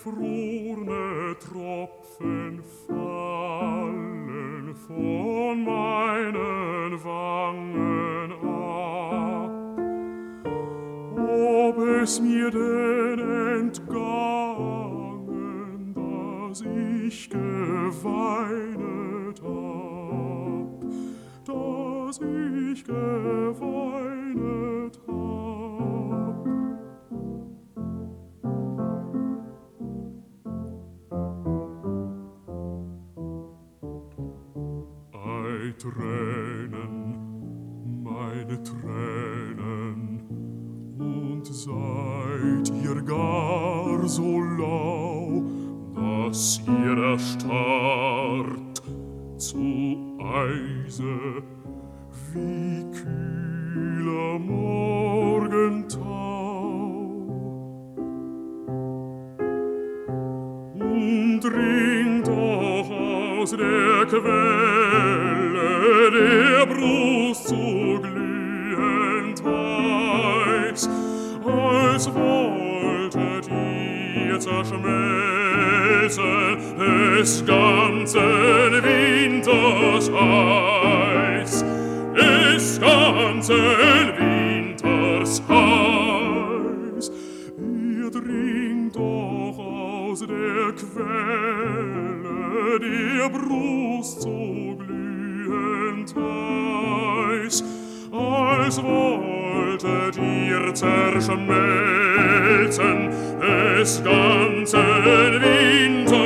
gefrorne Tropfen fallen von meinen Wangen ab. Ob es mir denn entgangen, dass ich geweinet hab, dass ich geweinet hab. Ei, Tränen, meine Tränen, und seid ihr gar so lau, dass ihr erstarrt zu Eise wie kühler Morgentau? Und ringt doch aus der Quelle der Brust so glühend heiß, als wolltet ihr zerschmelzen des ganzen Winters Eis, des ganzen Winters Eis. Ihr dringt doch aus der Quelle der Brust so glühend heiß, als wolltet ihr zerschmelzen des ganzen Winters